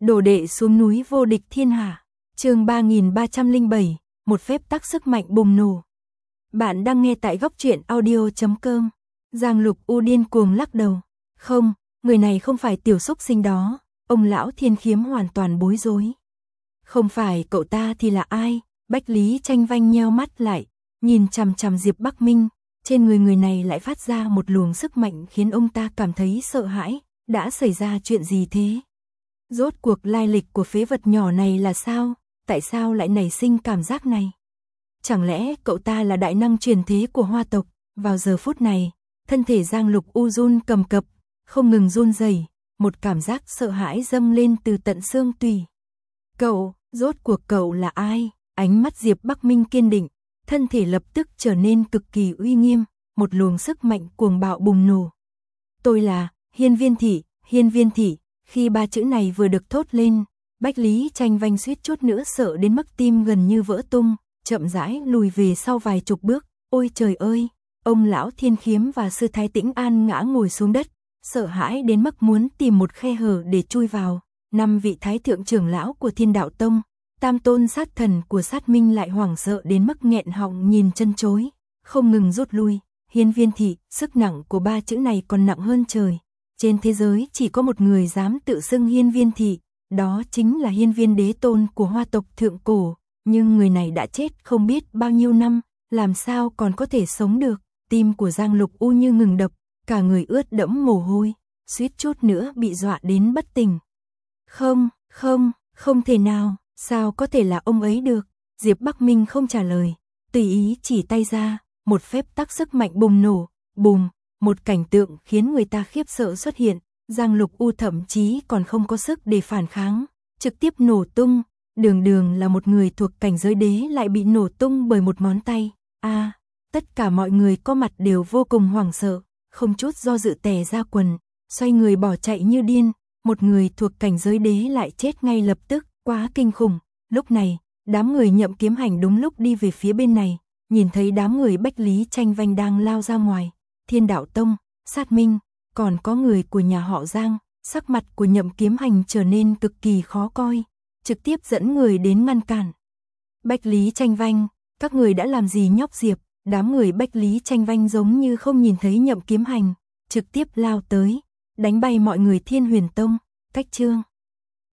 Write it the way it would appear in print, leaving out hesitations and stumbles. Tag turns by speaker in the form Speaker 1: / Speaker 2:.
Speaker 1: Đồ đệ xuống núi vô địch thiên hạ. Chương 3307, một phép tắc sức mạnh bùng nổ. Bạn đang nghe tại góc truyện audio.com. Giang Lục U điên cuồng lắc đầu. Không, người này không phải tiểu xúc sinh đó. Ông lão Thiên Khiếm hoàn toàn bối rối. Không phải cậu ta thì là ai? Bách Lý Tranh Vanh nheo mắt lại, nhìn chằm chằm Diệp Bắc Minh. Trên người này lại phát ra một luồng sức mạnh khiến ông ta cảm thấy sợ hãi. Đã xảy ra chuyện gì thế? Rốt cuộc lai lịch của phế vật nhỏ này là sao? Tại sao lại nảy sinh cảm giác này? Chẳng lẽ cậu ta là đại năng truyền thế của Hoa tộc? Vào giờ phút này, thân thể Giang Lục U run cầm cập, không ngừng run rẩy, một cảm giác sợ hãi dâng lên từ tận xương tủy. Cậu, rốt cuộc cậu là ai? Ánh mắt Diệp Bắc Minh kiên định, thân thể lập tức trở nên cực kỳ uy nghiêm, một luồng sức mạnh cuồng bạo bùng nổ. Tôi là Hiên Viên Thị, Hiên Viên Thị. Khi ba chữ này vừa được thốt lên, Bách Lý Tranh Vanh suýt chút nữa sợ đến mức tim gần như vỡ tung, chậm rãi lùi về sau vài chục bước. Ôi trời ơi! Ông lão Thiên Khiếm và sư thái Tĩnh An ngã ngồi xuống đất, sợ hãi đến mức muốn tìm một khe hở để chui vào. 5 vị thái thượng trưởng lão của Thiên Đạo Tông, tam tôn sát thần của Sát Minh lại hoảng sợ đến mức nghẹn họng nhìn chân chối, không ngừng rút lui. Hiên Viên Thị, sức nặng của ba chữ này còn nặng hơn trời. Trên thế giới chỉ có một người dám tự xưng Hiên Viên Thị, đó chính là Hiên Viên Đế Tôn của Hoa tộc thượng cổ, nhưng người này đã chết không biết bao nhiêu năm, làm sao còn có thể sống được. Tim của Giang Lục U như ngừng đập, cả người ướt đẫm mồ hôi, suýt chút nữa bị dọa đến bất tỉnh. Không thể nào, sao có thể là ông ấy được? Diệp Bắc Minh không trả lời, tùy ý chỉ tay ra, một phép tắc sức mạnh bùng nổ, bùm. Một cảnh tượng khiến người ta khiếp sợ xuất hiện, Giang Lục U thậm chí còn không có sức để phản kháng, trực tiếp nổ tung, đường là một người thuộc cảnh giới đế lại bị nổ tung bởi một ngón tay. Tất cả mọi người có mặt đều vô cùng hoảng sợ, không chút do dự tè ra quần, xoay người bỏ chạy như điên, một người thuộc cảnh giới đế lại chết ngay lập tức, quá kinh khủng. Lúc này, đám người Nhậm Kiếm Hành đúng lúc đi về phía bên này, nhìn thấy đám người Bách Lý Tranh Vanh đang lao ra ngoài. Thiên Đạo Tông, Sát Minh, còn có người của nhà họ Giang, sắc mặt của Nhậm Kiếm Hành trở nên cực kỳ khó coi, trực tiếp dẫn người đến ngăn cản. Bách Lý Tranh Vanh, các người đã làm gì nhóc Diệp? Đám người Bách Lý Tranh Vanh giống như không nhìn thấy Nhậm Kiếm Hành, trực tiếp lao tới, đánh bay mọi người Thiên Huyền Tông. Cách chương